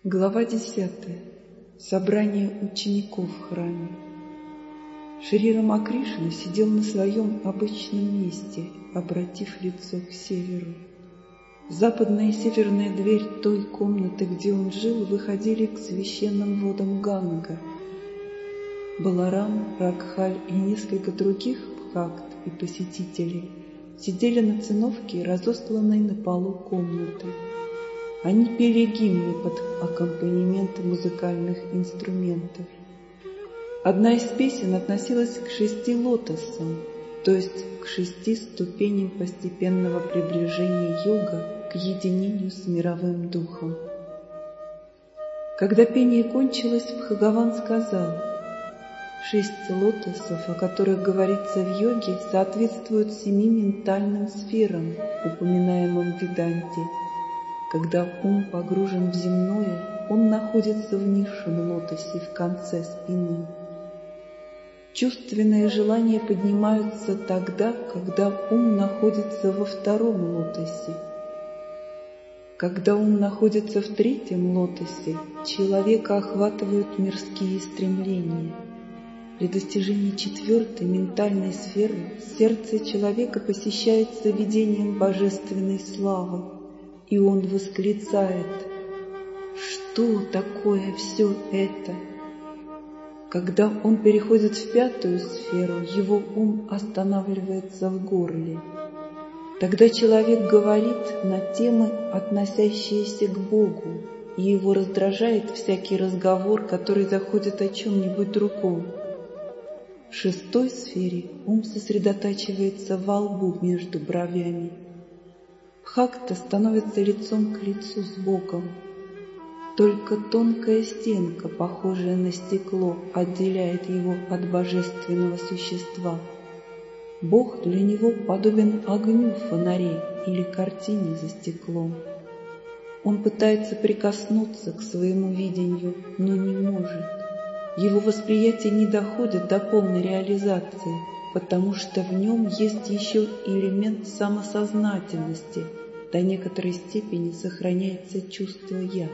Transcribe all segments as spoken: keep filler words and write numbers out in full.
Глава десятая. Собрание учеников в храме. Шри Рамакришна сидел на своем обычном месте, обратив лицо к северу. Западная и северная дверь той комнаты, где он жил, выходили к священным водам Ганга. Баларам, Ракхаль и несколько других бхакт и посетителей сидели на циновке, разосланной на полу комнаты. Они пели гимны под аккомпанемент музыкальных инструментов. Одна из песен относилась к шести лотосам, то есть к шести ступеням постепенного приближения йога к единению с мировым духом. Когда пение кончилось, Бхагаван сказал: «Шесть лотосов, о которых говорится в йоге, соответствуют семи ментальным сферам, упоминаемым в Веданте. Когда ум погружен в земное, он находится в низшем лотосе в конце спины. Чувственные желания поднимаются тогда, когда ум находится во втором лотосе. Когда ум находится в третьем лотосе, человека охватывают мирские стремления. При достижении четвертой ментальной сферы сердце человека посещается видением божественной славы, и он восклицает: «Что такое все это?» Когда он переходит в пятую сферу, его ум останавливается в горле. Тогда человек говорит на темы, относящиеся к Богу, и его раздражает всякий разговор, который заходит о чем-нибудь другом. В шестой сфере ум сосредотачивается во лбу между бровями. Бхакта становится лицом к лицу с Богом. Только тонкая стенка, похожая на стекло, отделяет его от божественного существа. Бог для него подобен огню в фонаре или картине за стеклом. Он пытается прикоснуться к своему видению, но не может. Его восприятие не доходит до полной реализации, потому что в нем есть еще элемент самосознательности, до некоторой степени сохраняется чувство «я».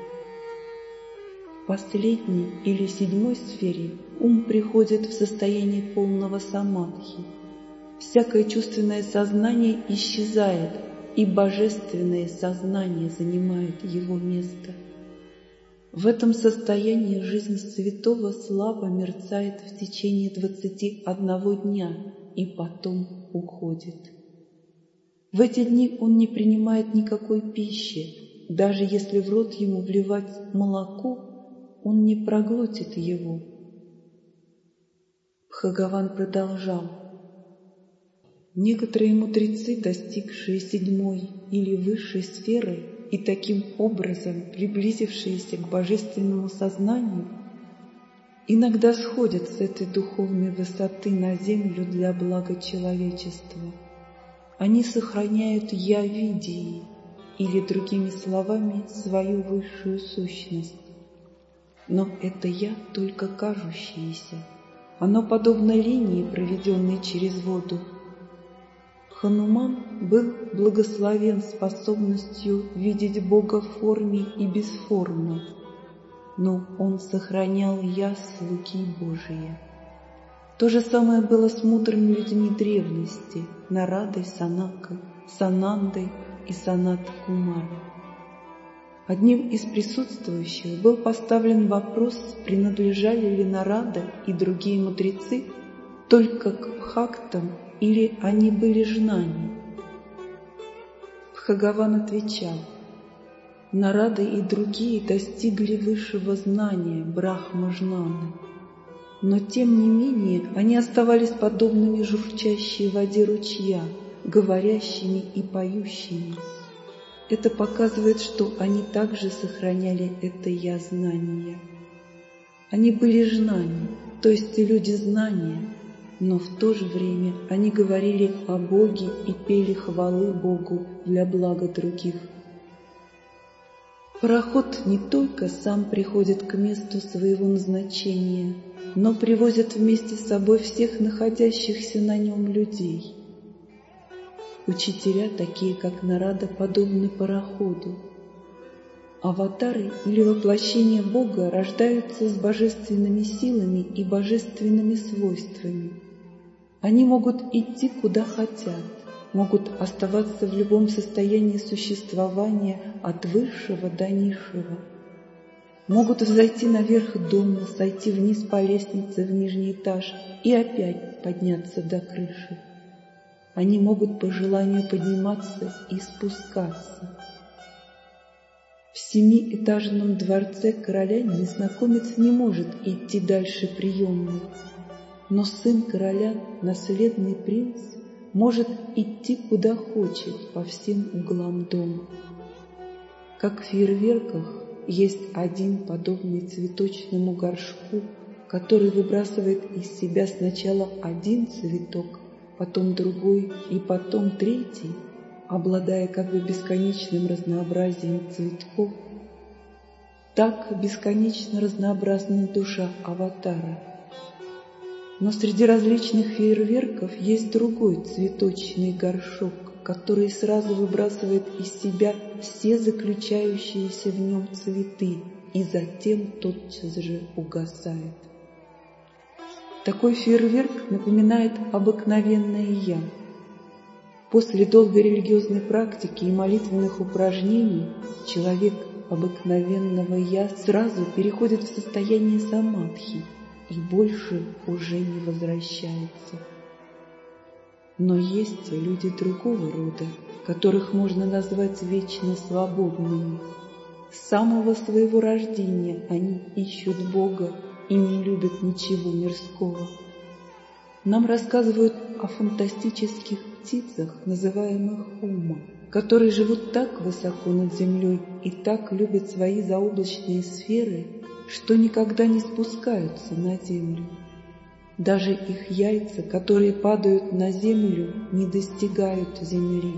В последней или седьмой сфере ум приходит в состояние полного самадхи. Всякое чувственное сознание исчезает, и божественное сознание занимает его место. В этом состоянии жизнь святого слабо мерцает в течение двадцати одного дня и потом уходит. В эти дни он не принимает никакой пищи. Даже если в рот ему вливать молоко, он не проглотит его. Бхагаван продолжал: некоторые мудрецы, достигшие седьмой или высшей сферы и таким образом приблизившиеся к божественному сознанию, иногда сходят с этой духовной высоты на землю для блага человечества. Они сохраняют «я-видие», или, другими словами, свою высшую сущность. Но это «я» только кажущееся. Оно подобно линии, проведенной через воду. Хануман был благословен способностью видеть Бога в форме и без формы, но он сохранял «я» слуги Божие. То же самое было с мудрыми людьми древности — Нарадой, Санакой, Санандой и Санат-Кумарой. Одним из присутствующих был поставлен вопрос, принадлежали ли Нарада и другие мудрецы только к бхактам или они были жнани. Бхагаван отвечал: Нарада и другие достигли высшего знания брахма-жнаны. Но тем не менее они оставались подобными журчащей воде ручья, говорящими и поющими. Это показывает, что они также сохраняли это «я-знание». Они были жнани, то есть люди знания, но в то же время они говорили о Боге и пели хвалы Богу для блага других. Пароход не только сам приходит к месту своего назначения, но привозят вместе с собой всех находящихся на нем людей. Учителя, такие как Нарада, подобны пароходу. Аватары или воплощения Бога рождаются с божественными силами и божественными свойствами. Они могут идти куда хотят, могут оставаться в любом состоянии существования от высшего до низшего. Могут взойти наверх дома, сойти вниз по лестнице в нижний этаж и опять подняться до крыши. Они могут по желанию подниматься и спускаться. В семиэтажном дворце короля незнакомец не может идти дальше приемной, но сын короля, наследный принц, может идти куда хочет по всем углам дома. Как в фейерверках есть один подобный цветочному горшку, который выбрасывает из себя сначала один цветок, потом другой и потом третий, обладая как бы бесконечным разнообразием цветков, так бесконечно разнообразна душа аватара. Но среди различных фейерверков есть другой цветочный горшок, который сразу выбрасывает из себя все заключающиеся в нем цветы и затем тотчас же угасает. Такой фейерверк напоминает обыкновенное «я». После долгой религиозной практики и молитвенных упражнений человек обыкновенного «я» сразу переходит в состояние самадхи и больше уже не возвращается. Но есть люди другого рода, которых можно назвать вечно свободными. С самого своего рождения они ищут Бога и не любят ничего мирского. Нам рассказывают о фантастических птицах, называемых ума, которые живут так высоко над землей и так любят свои заоблачные сферы, что никогда не спускаются на землю. Даже их яйца, которые падают на землю, не достигают земли.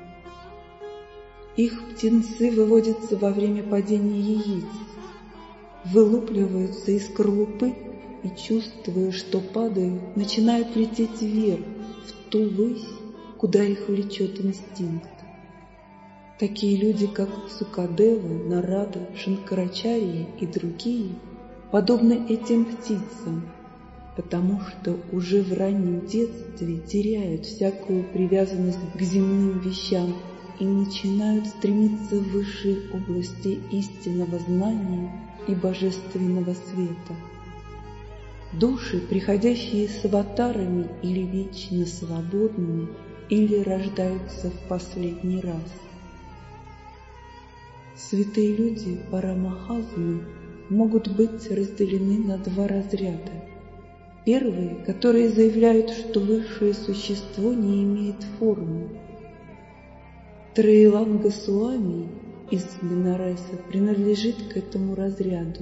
Их птенцы выводятся во время падения яиц, вылупливаются из скорлупы и, чувствуя, что падают, начинают лететь вверх, в ту высь, куда их влечет инстинкт. Такие люди, как Сукадева, Нарада, Шанкарачарья и другие, подобны этим птицам, потому что уже в раннем детстве теряют всякую привязанность к земным вещам и начинают стремиться в высшие области истинного знания и божественного света. Души, приходящие с аватарами, или вечно свободными, или рождаются в последний раз. Святые люди Парамахазмы могут быть разделены на два разряда. Первые, которые заявляют, что высшее существо не имеет формы. Троилан Госвами из Бенареса принадлежит к этому разряду.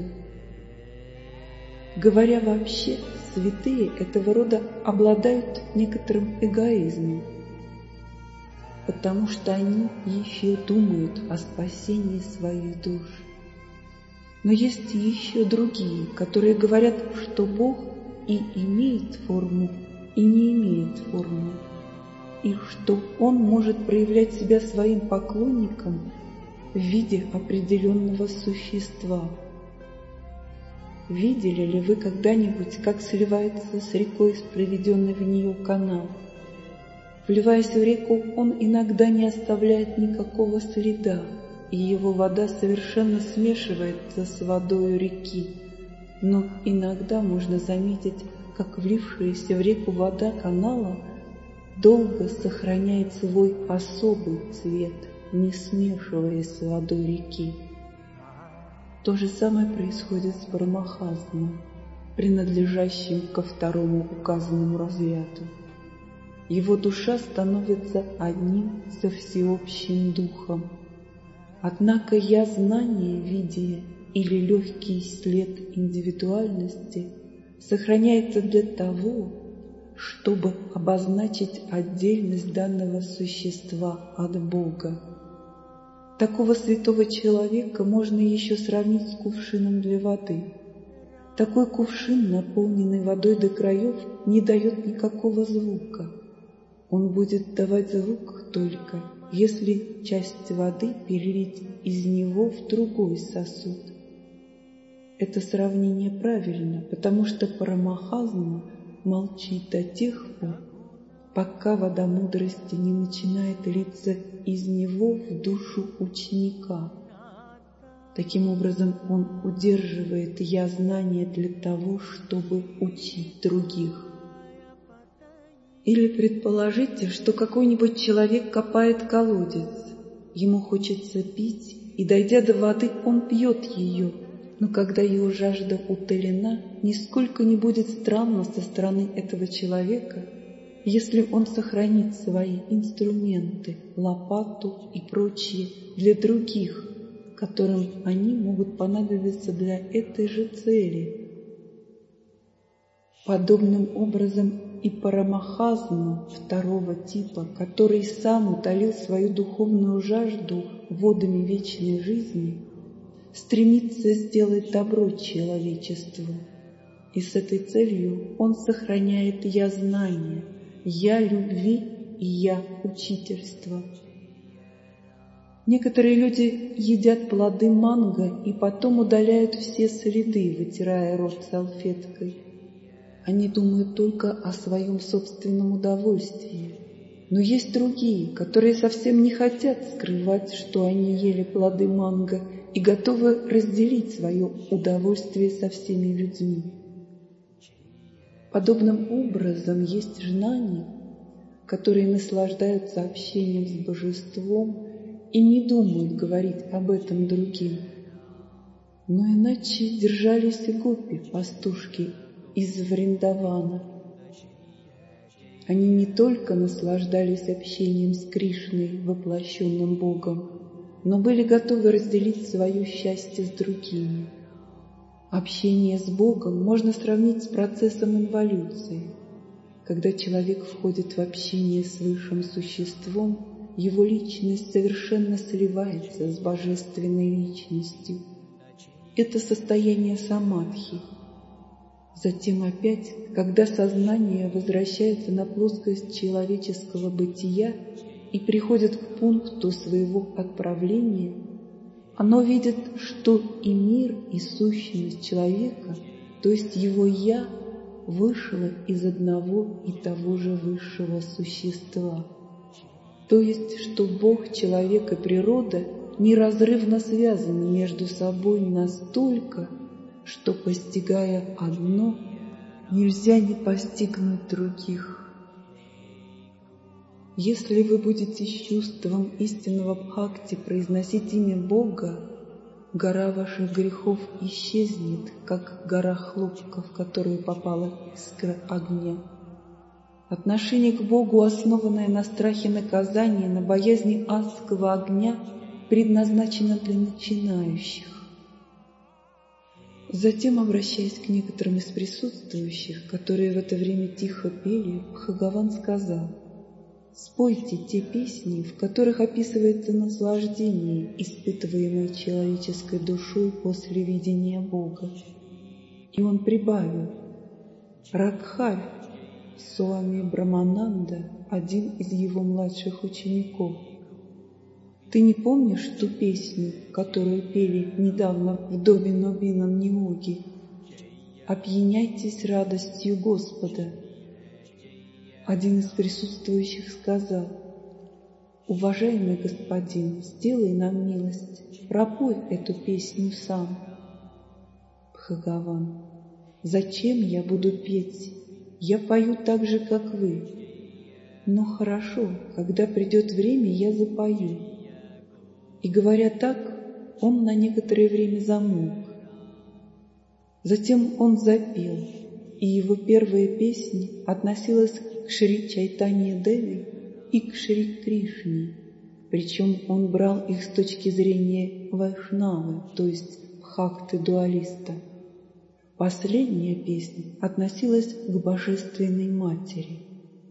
Говоря вообще, святые этого рода обладают некоторым эгоизмом, потому что они еще думают о спасении своих душ. Но есть еще другие, которые говорят, что Бог и имеет форму, и не имеет формы, и что Он может проявлять себя своим поклонникам в виде определенного существа. Видели ли вы когда-нибудь, как сливается с рекой проведенный в нее канал? Вливаясь в реку, он иногда не оставляет никакого следа, и его вода совершенно смешивается с водой реки. Но иногда можно заметить, как влившаяся в реку вода канала долго сохраняет свой особый цвет, не смешиваясь с водой реки. То же самое происходит с Парамахазмом, принадлежащим ко второму указанному разряду. Его душа становится одним со всеобщим духом. Однако я знание, видение или легкий след индивидуальности сохраняется для того, чтобы обозначить отдельность данного существа от Бога. Такого святого человека можно еще сравнить с кувшином для воды. Такой кувшин, наполненный водой до краев, не дает никакого звука. Он будет давать звук только, если часть воды перелить из него в другой сосуд. Это сравнение правильно, потому что Парамахазма молчит до тех пор, пока вода мудрости не начинает литься из него в душу ученика. Таким образом, он удерживает «я» знания для того, чтобы учить других. Или предположите, что какой-нибудь человек копает колодец. Ему хочется пить, и, дойдя до воды, он пьет ее. Но когда его жажда утолена, нисколько не будет странно со стороны этого человека, если он сохранит свои инструменты, лопату и прочее для других, которым они могут понадобиться для этой же цели. Подобным образом и Парамахазма второго типа, который сам утолил свою духовную жажду водами вечной жизни, стремится сделать добро человечеству, и с этой целью он сохраняет «я» знания, «я» любви и «я» учительства. Некоторые люди едят плоды манго и потом удаляют все следы, вытирая рот салфеткой. Они думают только о своем собственном удовольствии. Но есть другие, которые совсем не хотят скрывать, что они ели плоды манго, и готовы разделить свое удовольствие со всеми людьми. Подобным образом есть знания, которые наслаждаются общением с Божеством и не думают говорить об этом другим. Но иначе держались и гопи, пастушки из Вриндавана. Они не только наслаждались общением с Кришной, воплощенным Богом, но были готовы разделить свое счастье с другими. Общение с Богом можно сравнить с процессом инволюции. Когда человек входит в общение с высшим существом, его личность совершенно сливается с божественной личностью. Это состояние самадхи. Затем опять, когда сознание возвращается на плоскость человеческого бытия и приходит к пункту своего отправления, оно видит, что и мир, и сущность человека, то есть его «я», вышло из одного и того же высшего существа. То есть, что Бог, человек и природа неразрывно связаны между собой настолько, что, постигая одно, нельзя не постигнуть других. Если вы будете с чувством истинного бхакти произносить имя Бога, гора ваших грехов исчезнет, как гора хлопка, в которую попала искра огня. Отношение к Богу, основанное на страхе наказания, на боязни адского огня, предназначено для начинающих. Затем, обращаясь к некоторым из присутствующих, которые в это время тихо пели, Бхагаван сказал: «Спойте те песни, в которых описывается наслаждение, испытываемое человеческой душой после видения Бога». И он прибавил: Ракхаль, Суами Брамананда, один из его младших учеников, ты не помнишь ту песню, которую пели недавно в доме Нобинан Ниоги? «Опьяняйтесь радостью Господа». Один из присутствующих сказал: «Уважаемый господин, сделай нам милость, пропой эту песню сам». Бхагаван: «Зачем я буду петь? Я пою так же, как вы. Но хорошо, когда придет время, я запою». И говоря так, он на некоторое время замолк. Затем он запел, и его первая песня относилась к Шри Чайтанья Деви и к Шри Кришне, причем он брал их с точки зрения вайшнавы, то есть бхакты-дуалиста. Последняя песня относилась к Божественной Матери.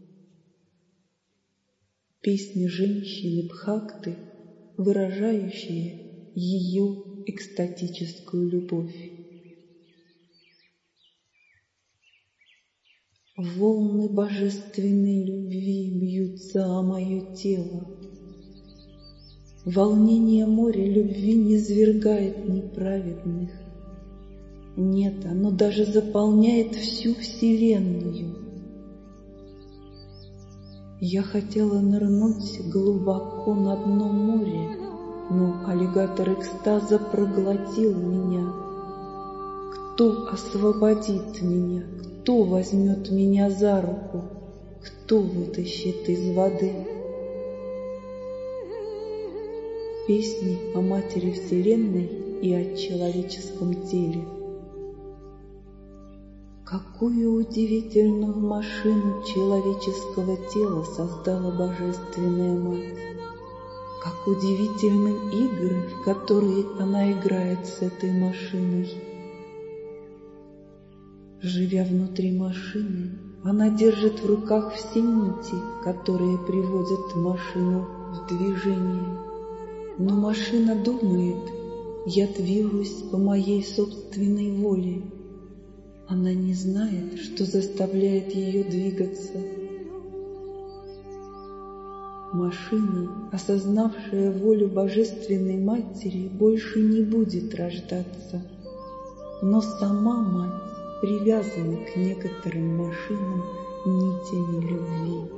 Песня женщины Бхакты, выражающая ее экстатическую любовь. Волны божественной любви бьются о мое тело. Волнение моря любви не свергает неправедных. Нет, оно даже заполняет всю вселенную. Я хотела нырнуть глубоко на дно моря, но аллигатор экстаза проглотил меня. Кто освободит меня? Кто возьмет меня за руку? Кто вытащит из воды? Песни о Матери Вселенной и о человеческом теле. Какую удивительную машину человеческого тела создала Божественная Мать! Как удивительны игры, в которые она играет с этой машиной! Живя внутри машины, она держит в руках все нити, которые приводят машину в движение. Но машина думает: я движусь по моей собственной воле. Она не знает, что заставляет ее двигаться. Машина, осознавшая волю Божественной Матери, больше не будет рождаться. Но сама Мать привязана к некоторым машинам нитями любви.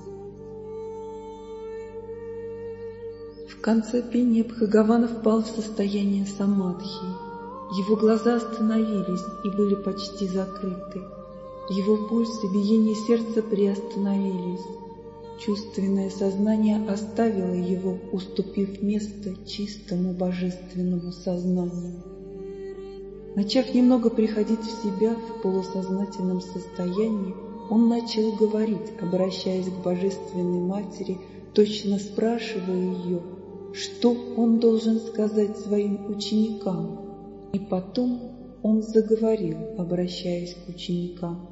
В конце пения Бхагавана впал в состояние самадхи. Его глаза остановились и были почти закрыты. Его пульс и биение сердца приостановились. Чувственное сознание оставило его, уступив место чистому божественному сознанию. Начав немного приходить в себя в полусознательном состоянии, он начал говорить, обращаясь к Божественной Матери, точно спрашивая ее, что он должен сказать своим ученикам. И потом он заговорил, обращаясь к ученикам.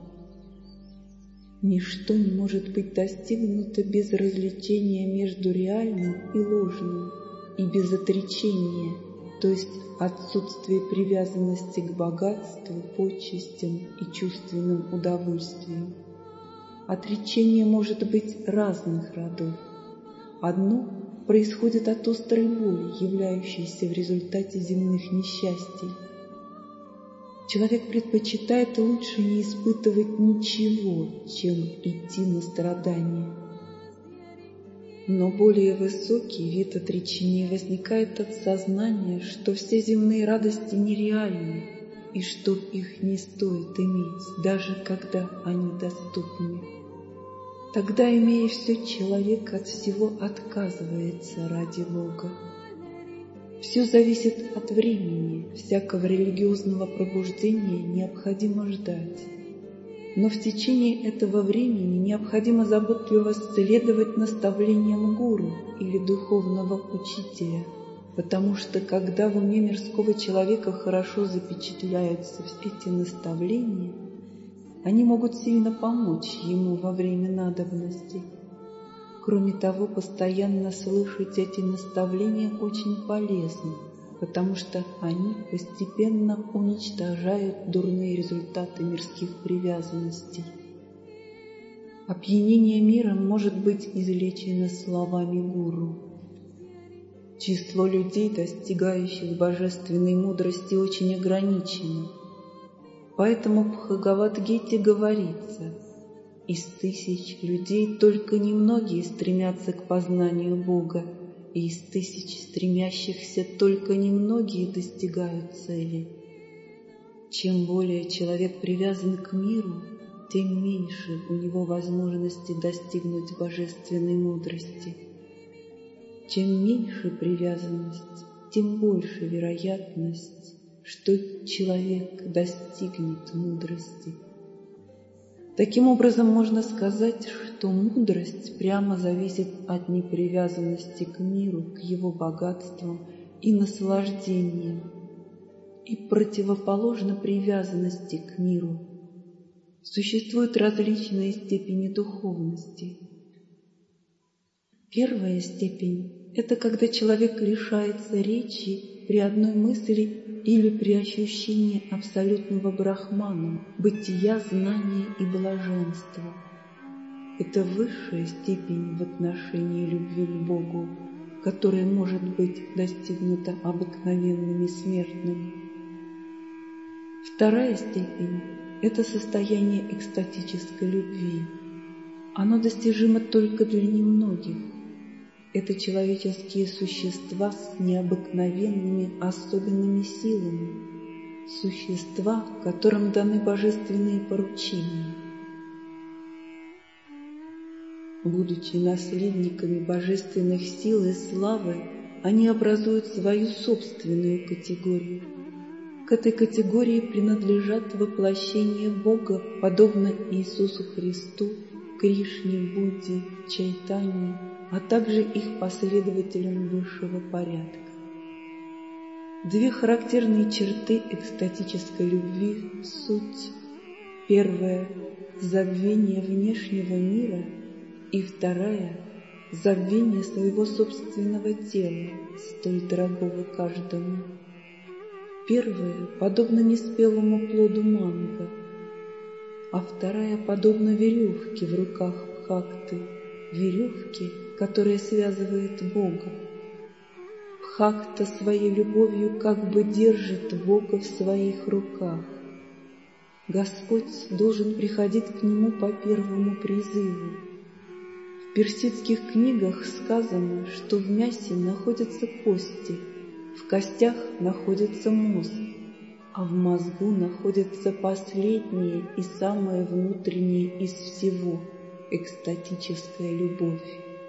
Ничто не может быть достигнуто без развлечения между реальным и ложным, и без отречения, то есть отсутствия привязанности к богатству, почестям и чувственным удовольствиям. Отречение может быть разных родов. Одно происходит от острой боли, являющейся в результате земных несчастий. Человек предпочитает лучше не испытывать ничего, чем идти на страдания. Но более высокий вид отречения возникает от сознания, что все земные радости нереальны и что их не стоит иметь, даже когда они доступны. Тогда, имея все, человек от всего отказывается ради Бога. Все зависит от времени, всякого религиозного пробуждения необходимо ждать. Но в течение этого времени необходимо заботливо следовать наставлениям гуру или духовного учителя, потому что когда в уме мирского человека хорошо запечатляются эти наставления, они могут сильно помочь ему во время надобности. Кроме того, постоянно слышать эти наставления очень полезно, потому что они постепенно уничтожают дурные результаты мирских привязанностей. Опьянение миром может быть излечено словами гуру. Число людей, достигающих божественной мудрости, очень ограничено. Поэтому в Бхагавад-гите говорится: из тысяч людей только немногие стремятся к познанию Бога, и из тысяч стремящихся только немногие достигают цели. Чем более человек привязан к миру, тем меньше у него возможности достигнуть божественной мудрости. Чем меньше привязанность, тем больше вероятность, что человек достигнет мудрости. Таким образом, можно сказать, что мудрость прямо зависит от непривязанности к миру, к его богатствам и наслаждениям, и противоположно привязанности к миру. Существуют различные степени духовности. Первая степень – это когда человек лишается речи при одной мысли или при ощущении абсолютного брахмана, бытия, знания и блаженства. Это высшая степень в отношении любви к Богу, которое может быть достигнуто обыкновенными смертными. Вторая степень – это состояние экстатической любви. Оно достижимо только для немногих. Это человеческие существа с необыкновенными особенными силами, существа, которым даны божественные поручения. Будучи наследниками божественных сил и славы, они образуют свою собственную категорию. К этой категории принадлежат воплощения Бога, подобно Иисусу Христу, Кришне, Будде, Чайтанье, а также их последователям высшего порядка. Две характерные черты экстатической любви – суть. Первая – забвение внешнего мира, и вторая – забвение своего собственного тела, столь дорогого каждому. Первая подобна неспелому плоду манго, а вторая подобна веревке в руках Бхакты, веревке, которая связывает Бога. Бхакта своей любовью как бы держит Бога в своих руках. Господь должен приходить к нему по первому призыву. В персидских книгах сказано, что в мясе находятся кости, в костях находится мозг, а в мозгу находится последнее и самое внутреннее из всего – экстатическая любовь.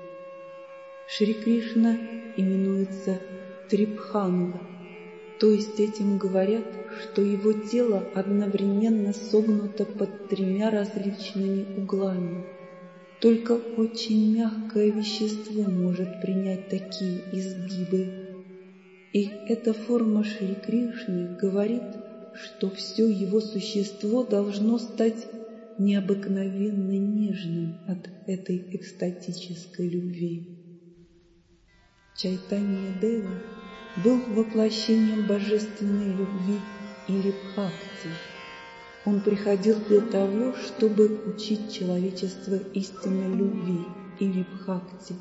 Шри Кришна именуется Трипханга, то есть этим говорят, что его тело одновременно согнуто под тремя различными углами. Только очень мягкое вещество может принять такие изгибы. И эта форма Шри Кришны говорит, что все его существо должно стать необыкновенно нежным от этой экстатической любви. Чайтанья Дева был воплощением божественной любви или бхакти. Он приходил для того, чтобы учить человечество истинной любви или бхакти.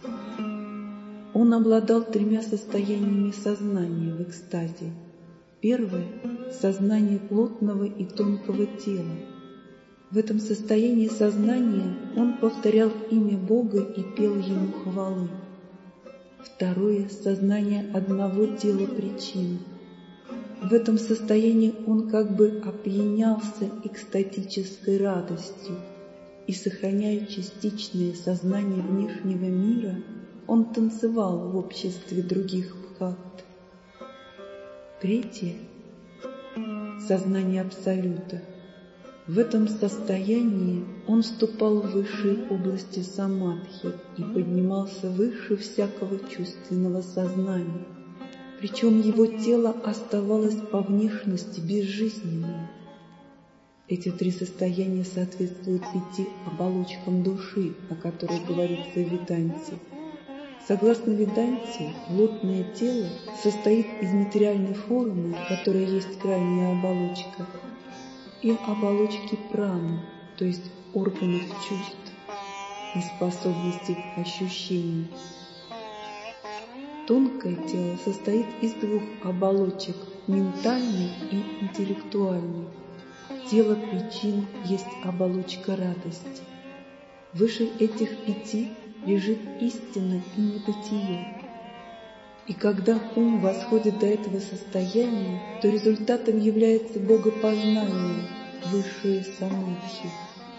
Он обладал тремя состояниями сознания в экстазе. Первое – сознание плотного и тонкого тела. В этом состоянии сознания он повторял имя Бога и пел ему хвалы. Второе – сознание одного тела причин. В этом состоянии он как бы опьянялся экстатической радостью, и, сохраняя частичное сознание внешнего мира, он танцевал в обществе других бхакт. Третье – сознание Абсолюта. В этом состоянии он вступал в высшие области самадхи и поднимался выше всякого чувственного сознания, причем его тело оставалось по внешности безжизненным. Эти три состояния соответствуют пяти оболочкам души, о которых говорится в Веданте. Согласно Веданте, плотное тело состоит из материальной формы, которая есть крайняя оболочка, и оболочки праны, то есть органов чувств и способностей к ощущению. Тонкое тело состоит из двух оболочек – ментальной и интеллектуальной. Тело причин есть оболочка радости. Выше этих пяти лежит истина и небытие. И когда ум восходит до этого состояния, то результатом является богопознание, высшее самадхи.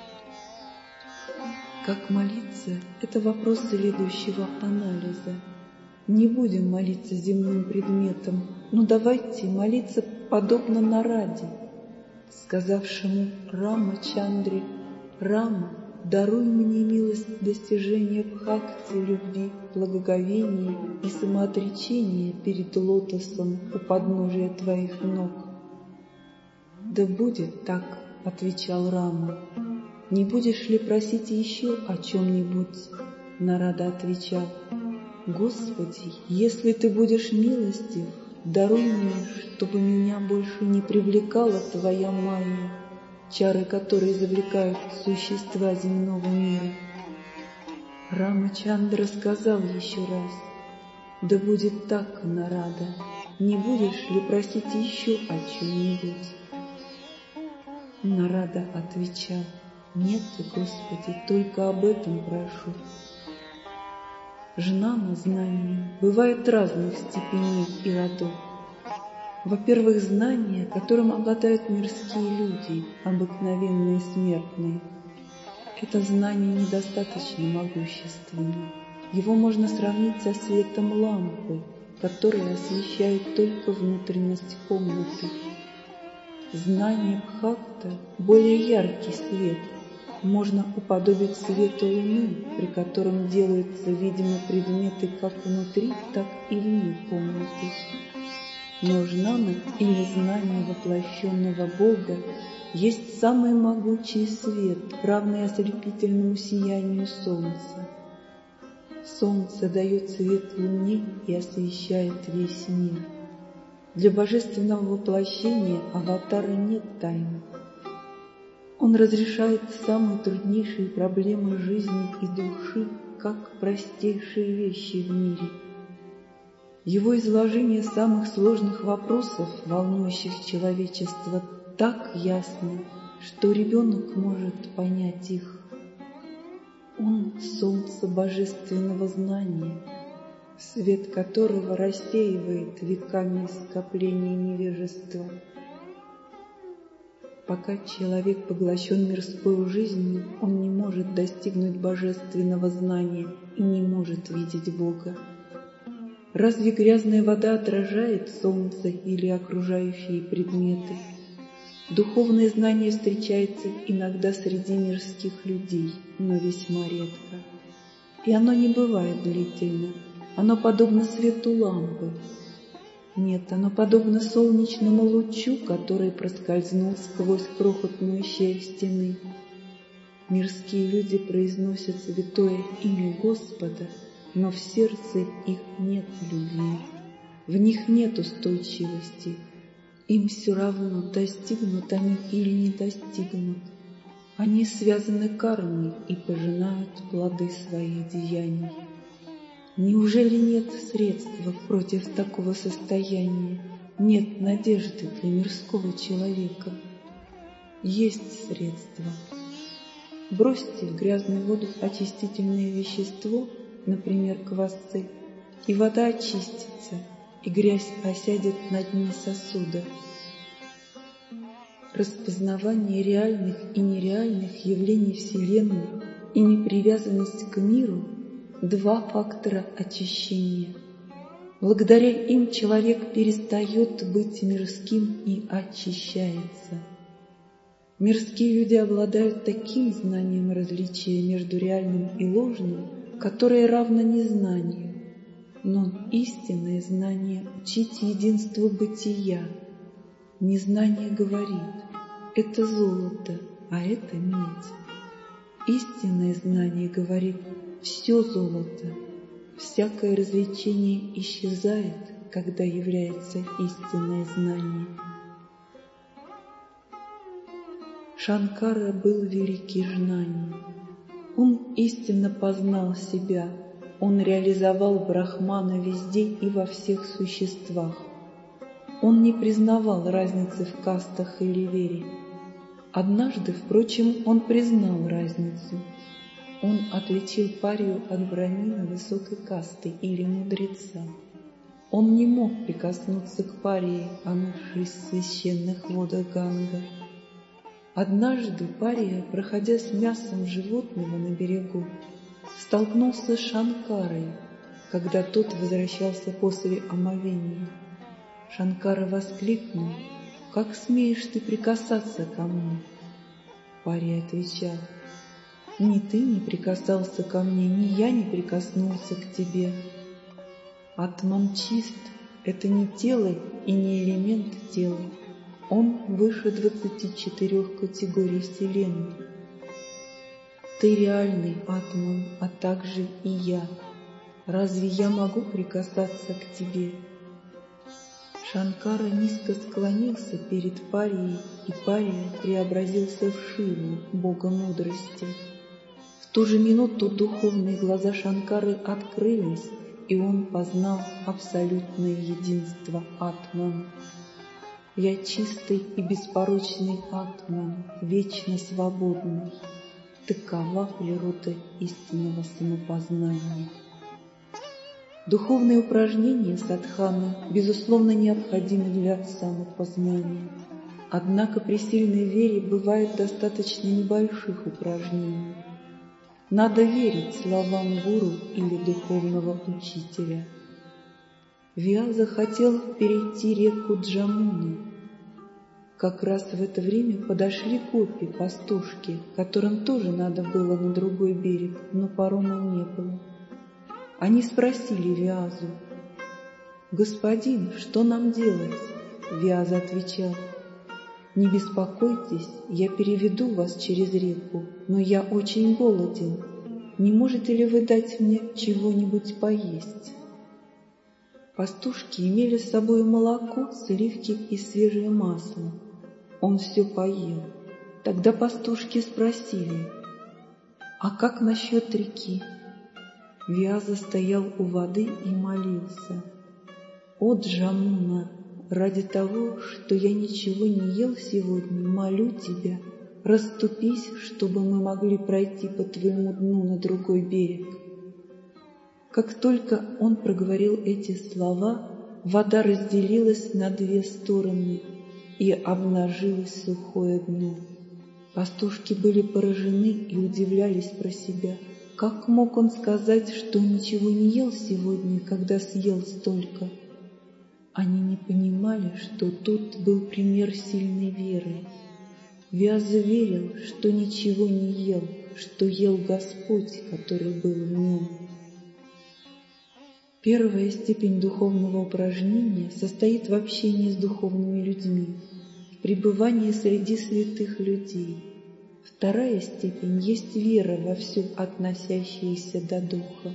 Как молиться – это вопрос следующего анализа. Не будем молиться земным предметом, но давайте молиться подобно Нараде, сказавшему Рама-чандре: «Рама, даруй мне милость достижения бхакти, любви, благоговения и самоотречения перед лотосом у подножия твоих ног». «Да будет так», — отвечал Рама. «Не будешь ли просить еще о чем-нибудь?» Нарада отвечал: «Господи, если ты будешь милостив, даруй мне, чтобы меня больше не привлекала твоя майя, чары которой завлекают существа земного мира». Рама-чандра сказал еще раз: Да будет так, Нарада, не будешь ли просить еще о чем-нибудь? Нарада отвечал: нет, Господи, только об этом прошу. Жнана знания бывает разных степеней и родов. Во-первых, знания, которым обладают мирские люди, обыкновенные смертные. Это знание недостаточно могущественно. Его можно сравнить со светом лампы, которая освещает только внутренность комнаты. Знание Бхакта — более яркий свет. Можно уподобить свету луны, при котором делаются видимы предметы как внутри, так и вне комнаты. Но жнана, или знание воплощенного Бога, есть самый могучий свет, равный ослепительному сиянию солнца. Солнце дает свет луне и освещает весь мир. Для божественного воплощения аватара нет тайны. Он разрешает самые труднейшие проблемы жизни и души, как простейшие вещи в мире. Его изложение самых сложных вопросов, волнующих человечество, так ясно, что ребенок может понять их. Он — солнце божественного знания, свет которого рассеивает веками скопления невежества. Пока человек поглощен мирской жизнью, он не может достигнуть божественного знания и не может видеть Бога. Разве грязная вода отражает солнце или окружающие предметы? Духовное знание встречается иногда среди мирских людей, но весьма редко. И оно не бывает длительно, оно подобно свету лампы. Нет, оно подобно солнечному лучу, который проскользнул сквозь крохотную щель стены. Мирские люди произносят святое имя Господа, но в сердце их нет любви, в них нет устойчивости. Им все равно, достигнут они или не достигнут. Они связаны кармой и пожинают плоды своих деяний. Неужели нет средства против такого состояния? Нет надежды для мирского человека? Есть средства. Бросьте в грязную воду очистительное вещество, например, квасцы, и вода очистится, и грязь осядет на дне сосуда. Распознавание реальных и нереальных явлений Вселенной и непривязанность к миру — два фактора очищения. Благодаря им человек перестает быть мирским и очищается. Мирские люди обладают таким знанием различия между реальным и ложным, которое равно незнанию. Но истинное знание учит единству бытия. Незнание говорит: это золото, а это медь. Истинное знание говорит: все золото. Всякое развлечение исчезает, когда является истинное знание. Шанкара был великий жнани. Он истинно познал себя. Он реализовал Брахмана везде и во всех существах. Он не признавал разницы в кастах или вере. Однажды, впрочем, он признал разницу. Он отличил парию от брамина высокой касты или мудреца. Он не мог прикоснуться к парии, омывшись в священных водах Ганга. Однажды пария, проходя с мясом животного на берегу, столкнулся с Шанкарой, когда тот возвращался после омовения. Шанкара воскликнул: «Как смеешь ты прикасаться ко мне?» Пария отвечал: «Ни ты не прикасался ко мне, ни я не прикоснулся к тебе. Атман чист — это не тело и не элемент тела. Он выше двадцати четырех категорий Вселенной. Ты реальный Атман, а также и я. Разве я могу прикасаться к тебе?» Шанкара низко склонился перед Парией, и Пария преобразился в Шиву, бога мудрости. В ту же минуту духовные глаза Шанкары открылись, и он познал абсолютное единство Атман. Я чистый и беспорочный Атман, вечно свободный. Такова природа истинного самопознания. Духовные упражнения садханы, безусловно, необходимы для самопознания. Однако при сильной вере бывает достаточно небольших упражнений. Надо верить словам гуру или духовного учителя. Вьяса хотел перейти реку Джамуну. Как раз в это время подошли гопи, пастушки, которым тоже надо было на другой берег, но парома не было. Они спросили Вьясу: «Господин, что нам делать?» Вьяса отвечал: «Не беспокойтесь, я переведу вас через реку, но я очень голоден. Не можете ли вы дать мне чего-нибудь поесть?» Пастушки имели с собой молоко, сливки и свежее масло. Он все поел. Тогда пастушки спросили: «А как насчет реки?» Вьяса стоял у воды и молился: «О, Джамуна, ради того, что я ничего не ел сегодня, молю тебя, расступись, чтобы мы могли пройти по твоему дну на другой берег». Как только он проговорил эти слова, вода разделилась на две стороны и обнажилось сухое дно. Пастушки были поражены и удивлялись про себя. Как мог он сказать, что ничего не ел сегодня, когда съел столько? Они не понимали, что тут был пример сильной веры. Вьяса верил, что ничего не ел, что ел Господь, который был в нем. Первая степень духовного упражнения состоит в общении с духовными людьми, в пребывании среди святых людей. Вторая степень есть вера во все относящееся до Духа.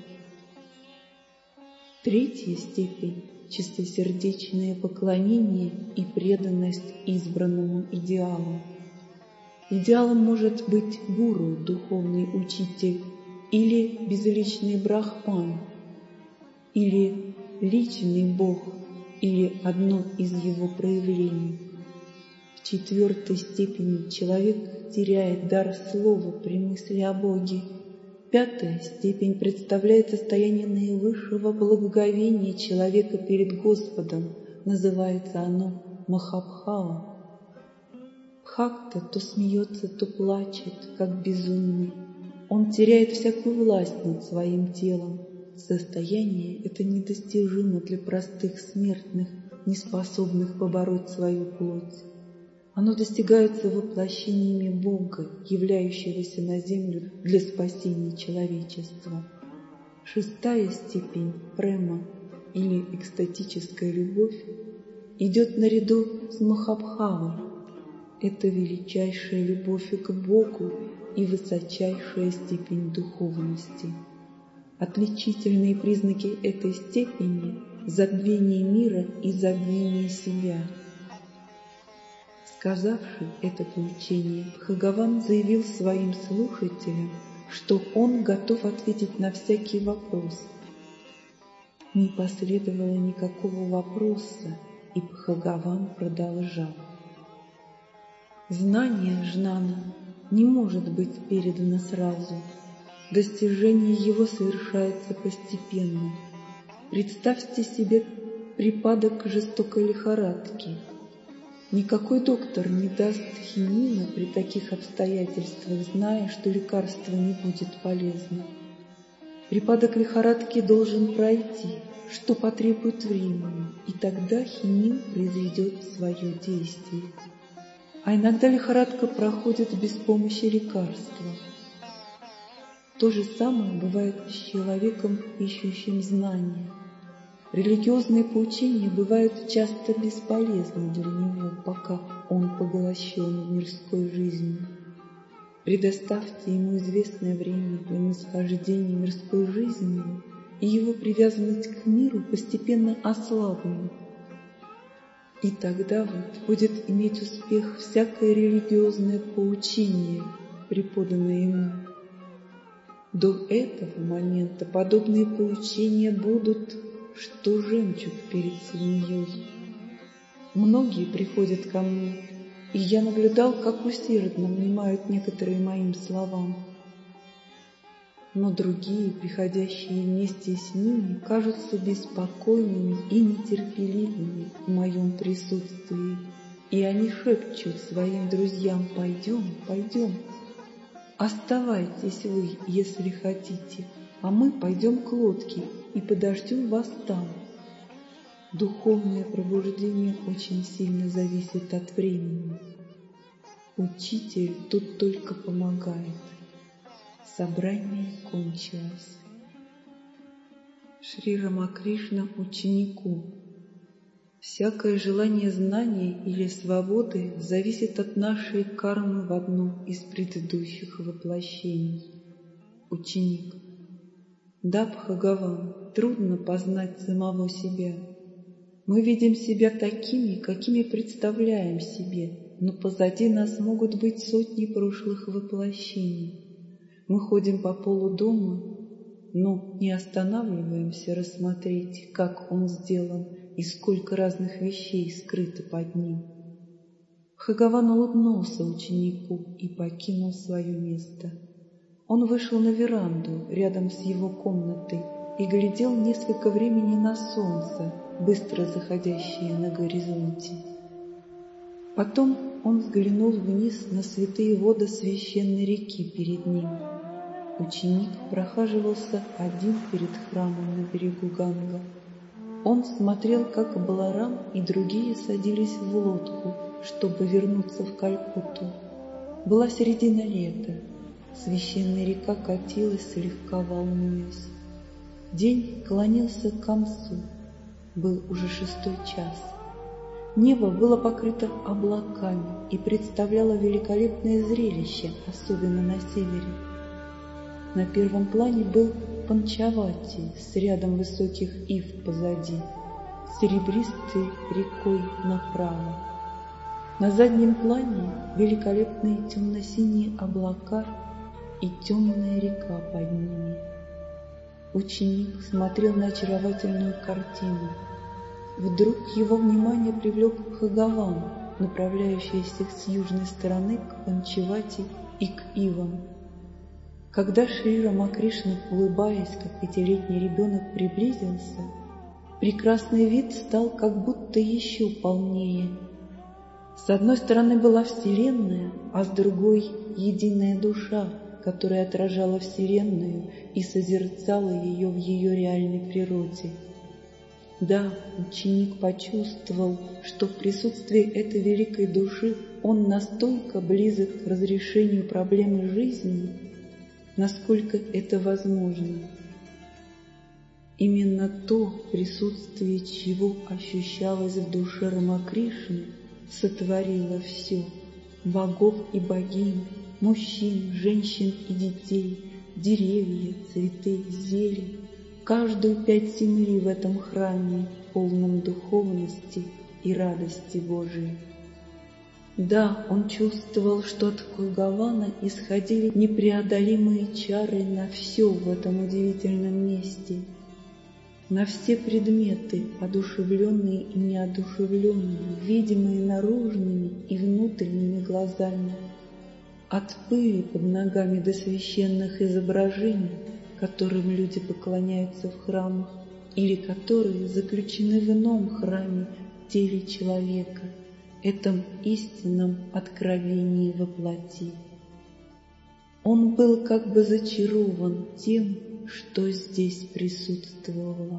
Третья степень — чистосердечное поклонение и преданность избранному идеалу. Идеалом может быть гуру, духовный учитель, или безличный брахман, или личный Бог, или одно из его проявлений. В четвертой степени человек теряет дар слова при мысли о Боге. Пятая степень представляет состояние наивысшего благоговения человека перед Господом. Называется оно Махабхава. Бхакта то смеется, то плачет, как безумный. Он теряет всякую власть над своим телом. Состояние это недостижимо для простых смертных, не способных побороть свою плоть. Оно достигается воплощениями Бога, являющегося на землю для спасения человечества. Шестая степень према или экстатическая любовь идет наряду с Махабхавой. Это величайшая любовь к Богу и высочайшая степень духовности. Отличительные признаки этой степени – забвение мира и забвение себя. Сказавший это поучение, Бхагаван заявил своим слушателям, что он готов ответить на всякий вопрос. Не последовало никакого вопроса, и Бхагаван продолжал. Знание Жнана не может быть передано сразу. Достижение его совершается постепенно. Представьте себе припадок жестокой лихорадки. Никакой доктор не даст хинина при таких обстоятельствах, зная, что лекарство не будет полезно. Припадок лихорадки должен пройти, что потребует времени, и тогда хинин произведет свое действие. А иногда лихорадка проходит без помощи лекарства. То же самое бывает с человеком, ищущим знания. Религиозные поучения бывают часто бесполезны для него, пока он поглощен мирской жизнью. Предоставьте ему известное время для нисхождения мирской жизни, и его привязанность к миру постепенно ослабнет. И тогда вот будет иметь успех всякое религиозное поучение, преподанное ему. До этого момента подобные поучения будут, что жемчуг перед свиньей. Многие приходят ко мне, и я наблюдал, как усердно внимают некоторые моим словам. Но другие, приходящие вместе с ними, кажутся беспокойными и нетерпеливыми в моем присутствии, и они шепчут своим друзьям: «Пойдем, пойдем, оставайтесь вы, если хотите, а мы пойдем к лодке и подождем вас там». Духовное пробуждение очень сильно зависит от времени. Учитель тут только помогает. Собрание кончилось. Шри Рамакришна ученику: всякое желание знания или свободы зависит от нашей кармы в одном из предыдущих воплощений. Ученик: да, Бхагаван, трудно познать самого себя. Мы видим себя такими, какими представляем себе, но позади нас могут быть сотни прошлых воплощений. Мы ходим по полу дома, но не останавливаемся рассмотреть, как он сделан и сколько разных вещей скрыто под ним. Бхагаван улыбнулся ученику и покинул свое место. Он вышел на веранду рядом с его комнатой и глядел несколько времени на солнце, быстро заходящее на горизонте. Потом он взглянул вниз на святые воды священной реки перед ним. Ученик прохаживался один перед храмом на берегу Ганга. Он смотрел, как Баларам и другие садились в лодку, чтобы вернуться в Калькутту. Была середина лета. Священная река катилась, слегка волнуясь. День клонился к концу. Был уже шестой час. Небо было покрыто облаками и представляло великолепное зрелище, особенно на севере. На первом плане был Панчавати с рядом высоких ив позади, серебристой рекой направо. На заднем плане великолепные темно-синие облака и темная река под ними. Ученик смотрел на очаровательную картину. Вдруг его внимание привлек Бхагаван, направляющийся с южной стороны к Панчавати и к ивам. Когда Шри Рамакришна, улыбаясь, как пятилетний ребенок, приблизился, прекрасный вид стал как будто еще полнее. С одной стороны была Вселенная, а с другой — единая душа, которая отражала Вселенную и созерцала ее в ее реальной природе. Да, ученик почувствовал, что в присутствии этой великой души он настолько близок к разрешению проблемы жизни, насколько это возможно. Именно то присутствие, чего ощущалось в душе Рамакришны, сотворило все — богов и богинь, мужчин, женщин и детей, деревья, цветы, зелень, каждую пять земли в этом храме, полном духовности и радости Божией. Да, он чувствовал, что от Бхагавана исходили непреодолимые чары на все в этом удивительном месте, на все предметы, одушевленные и неодушевленные, видимые наружными и внутренними глазами, от пыли под ногами до священных изображений, которым люди поклоняются в храмах или которые заключены в ином храме в теле человека, этом истинном откровении во плоти. Он был как бы зачарован тем, что здесь присутствовало.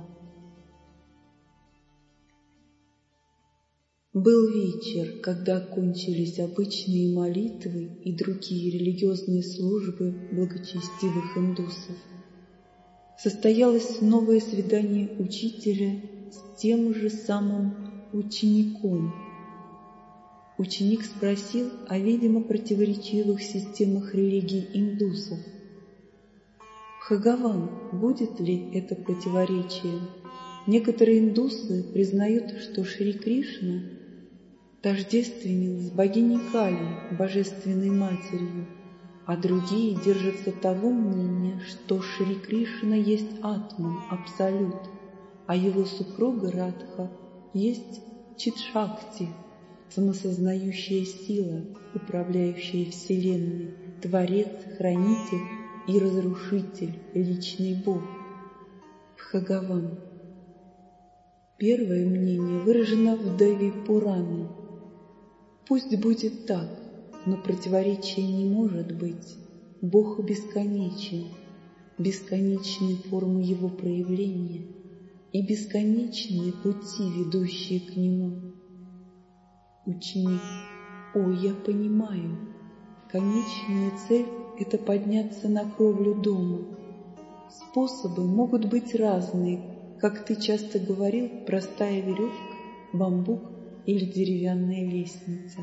Был вечер, когда кончились обычные молитвы и другие религиозные службы благочестивых индусов. Состоялось новое свидание учителя с тем же самым учеником. Ученик спросил о видимо противоречивых системах религий индусов. «Бхагаван, будет ли это противоречие? Некоторые индусы признают, что Шри Кришна тождественен с богиней Кали, божественной матерью, а другие держатся того мнения, что Шри Кришна есть Атман, Абсолют, а его супруга Радха есть Чит-Шакти, самосознающая сила, управляющая Вселенной, Творец, Хранитель и Разрушитель, Личный Бог. Бхагаван. Первое мнение выражено в Деви Пуране. Пусть будет так, но противоречия не может быть. Бог бесконечен, бесконечны формы Его проявления и бесконечные пути, ведущие к Нему. Ученик: о, я понимаю, конечная цель — это подняться на кровлю дома. Способы могут быть разные, как ты часто говорил, простая веревка, бамбук или деревянная лестница.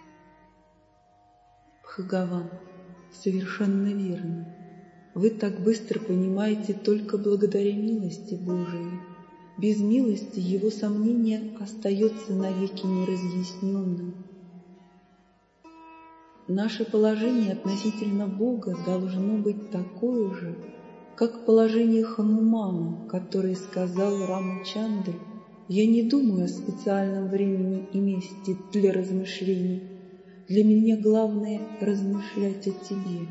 Бхагаван. Совершенно верно. Вы так быстро понимаете только благодаря милости Божией. Без милости его сомнение остается навеки неразъясненным. Наше положение относительно Бога должно быть такое же, как положение Ханумана, который сказал Рамачандре: «Я не думаю о специальном времени и месте для размышлений. Для меня главное — размышлять о тебе».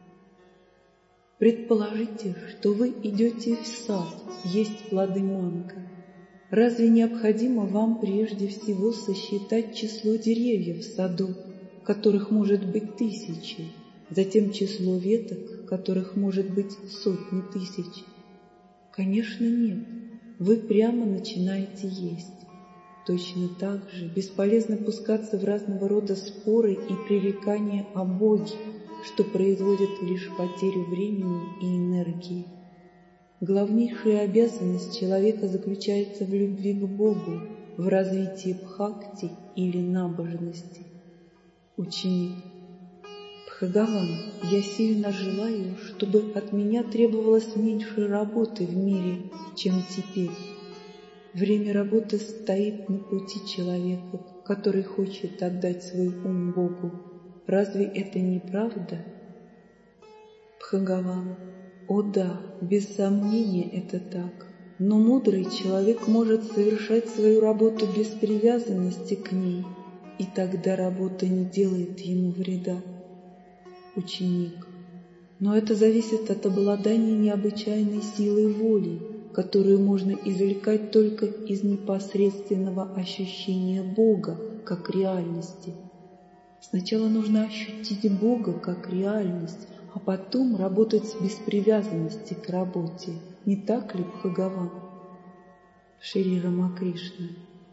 Предположите, что вы идете в сад есть плоды манго. Разве необходимо вам прежде всего сосчитать число деревьев в саду, которых может быть тысячи, затем число веток, которых может быть сотни тысяч? Конечно, нет. Вы прямо начинаете есть. Точно так же бесполезно пускаться в разного рода споры и пререкания о Боге, что производит лишь потерю времени и энергии. Главнейшая обязанность человека заключается в любви к Богу, в развитии бхакти или набожности. Ученик: Бхагаван, я сильно желаю, чтобы от меня требовалось меньше работы в мире, чем теперь. Время работы стоит на пути человека, который хочет отдать свой ум Богу. Разве это не правда? Бхагаван. О да, без сомнения это так. Но мудрый человек может совершать свою работу без привязанности к ней, и тогда работа не делает ему вреда. Ученик. Но это зависит от обладания необычайной силой воли, которую можно извлекать только из непосредственного ощущения Бога как реальности. Сначала нужно ощутить Бога как реальность, а потом работать без привязанности к работе. Не так ли, Бхагаван? Шри Рамакришна.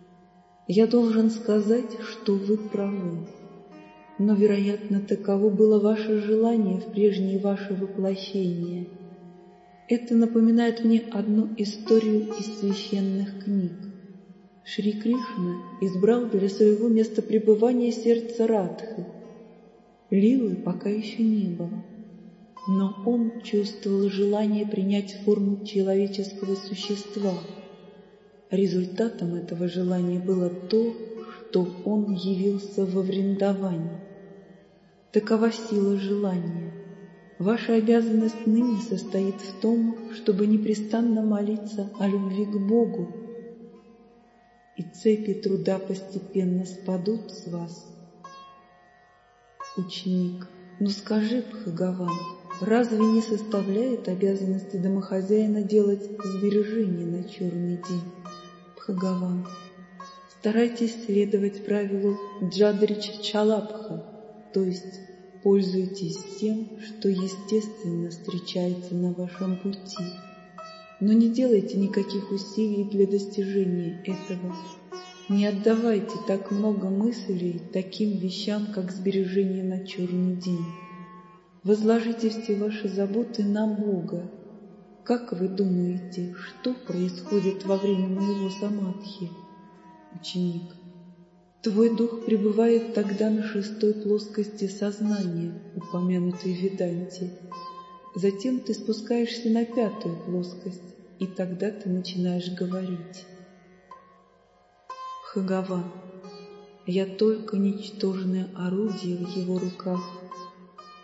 Я должен сказать, что вы правы. Но, вероятно, таково было ваше желание в прежние ваши воплощения. Это напоминает мне одну историю из священных книг. Шри Кришна избрал для своего места пребывания сердце Радхи. Лилы пока еще не было, но он чувствовал желание принять форму человеческого существа. Результатом этого желания было то, что он явился во Вриндаване. Такова сила желания. Ваша обязанность ныне состоит в том, чтобы непрестанно молиться о любви к Богу, и цепи труда постепенно спадут с вас. Ученик. Ну скажи, Бхагаван, разве не составляет обязанности домохозяина делать сбережения на черный день? Бхагаван. Старайтесь следовать правилу Джадрич Чалабха, то есть пользуйтесь тем, что естественно встречается на вашем пути, но не делайте никаких усилий для достижения этого. Не отдавайте так много мыслей таким вещам, как сбережение на черный день. Возложите все ваши заботы на Бога. Как вы думаете, что происходит во время моего самадхи? Ученик. Твой дух пребывает тогда на шестой плоскости сознания, упомянутой в Веданте. Затем ты спускаешься на пятую плоскость, и тогда ты начинаешь говорить. Бхагаван. Я только ничтожное орудие в его руках.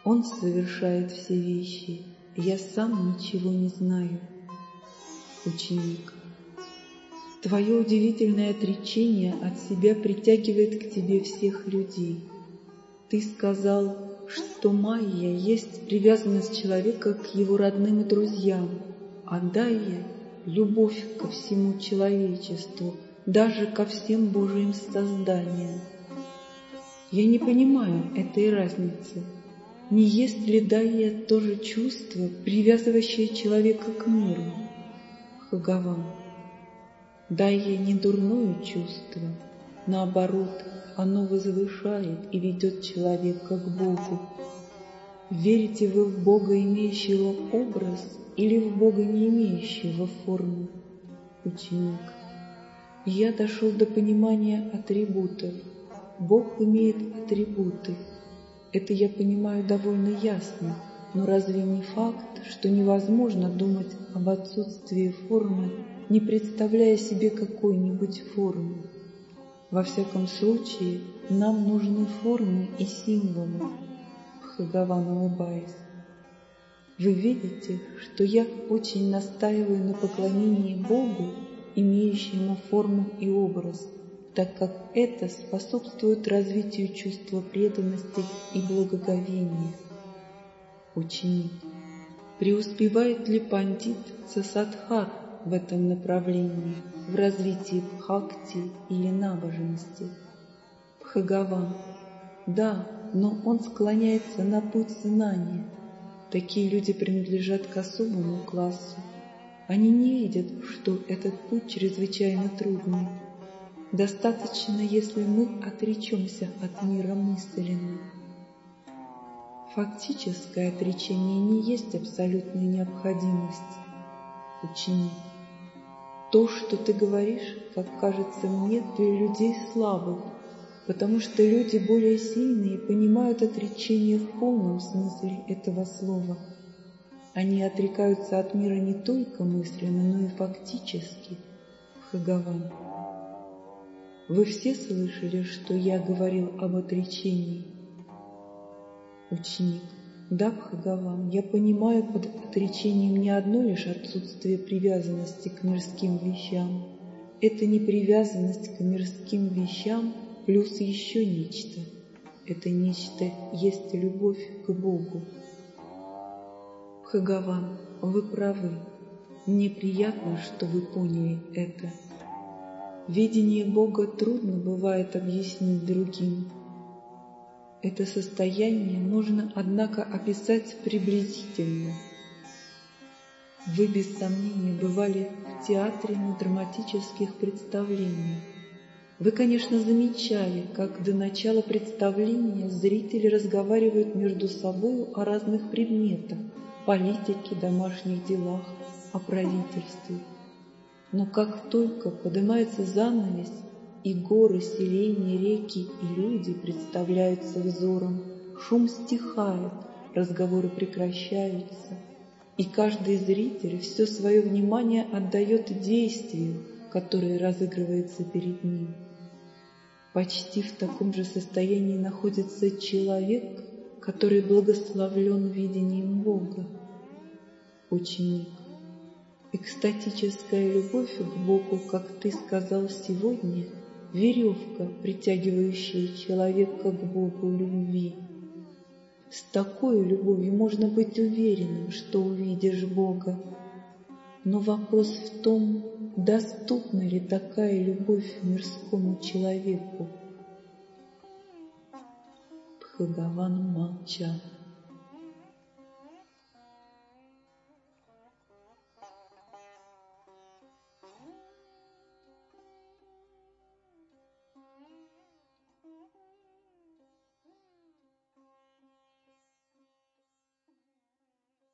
Он совершает все вещи, я сам ничего не знаю. Ученик. Твое удивительное отречение от себя притягивает к тебе всех людей. Ты сказал, что майя есть привязанность человека к его родным и друзьям, а дайя — любовь ко всему человечеству, даже ко всем Божьим созданиям. Я не понимаю этой разницы. Не есть ли дайя то же чувство, привязывающее человека к миру? Бхагаван. Дайя не дурное чувство, наоборот, оно возвышает и ведет человека к Богу. Верите вы в Бога, имеющего образ, или в Бога, не имеющего формы? Ученик. Я дошел до понимания атрибутов. Бог имеет атрибуты. Это я понимаю довольно ясно, но разве не факт, что невозможно думать об отсутствии формы, не представляя себе какой-нибудь формы? Во всяком случае, нам нужны формы и символы. Бхагаван, улыбаясь. Вы видите, что я очень настаиваю на поклонении Богу, имеющему форму и образ, так как это способствует развитию чувства преданности и благоговения. Ученик. Преуспевает ли пандит Сасадхар в этом направлении, в развитии бхакти или набожности? Бхагаван. Да, но он склоняется на путь знания. Такие люди принадлежат к особому классу. Они не видят, что этот путь чрезвычайно трудный. Достаточно, если мы отречемся от мира мысленного. Фактическое отречение не есть абсолютная необходимость. Ученик. То, что ты говоришь, как кажется мне, для людей слабых, потому что люди более сильные понимают отречение в полном смысле этого слова. Они отрекаются от мира не только мысленно, но и фактически. Бхагаван. Вы все слышали, что я говорил об отречении? Ученик. Да, Бхагаван, я понимаю под отречением не одно лишь отсутствие привязанности к мирским вещам. Это не привязанность к мирским вещам плюс еще нечто. Это нечто есть любовь к Богу. Бхагаван, вы правы. Мне приятно, что вы поняли это. Видение Бога трудно бывает объяснить другим. Это состояние можно, однако, описать приблизительно. Вы, без сомнения, бывали в театре на драматических представлениях. Вы, конечно, замечали, как до начала представления зрители разговаривают между собой о разных предметах, политике, домашних делах, о правительстве. Но как только поднимается занавес, и горы, селения, реки и люди представляются взором, шум стихает, разговоры прекращаются, и каждый зритель все свое внимание отдает действию, которое разыгрывается перед ним. Почти в таком же состоянии находится человек, который благословлен видением Бога. Ученик. Экстатическая любовь к Богу, как ты сказал сегодня, веревка, притягивающая человека к Богу любви. С такой любовью можно быть уверенным, что увидишь Бога. Но вопрос в том, доступна ли такая любовь мирскому человеку. Бхагаван молчал.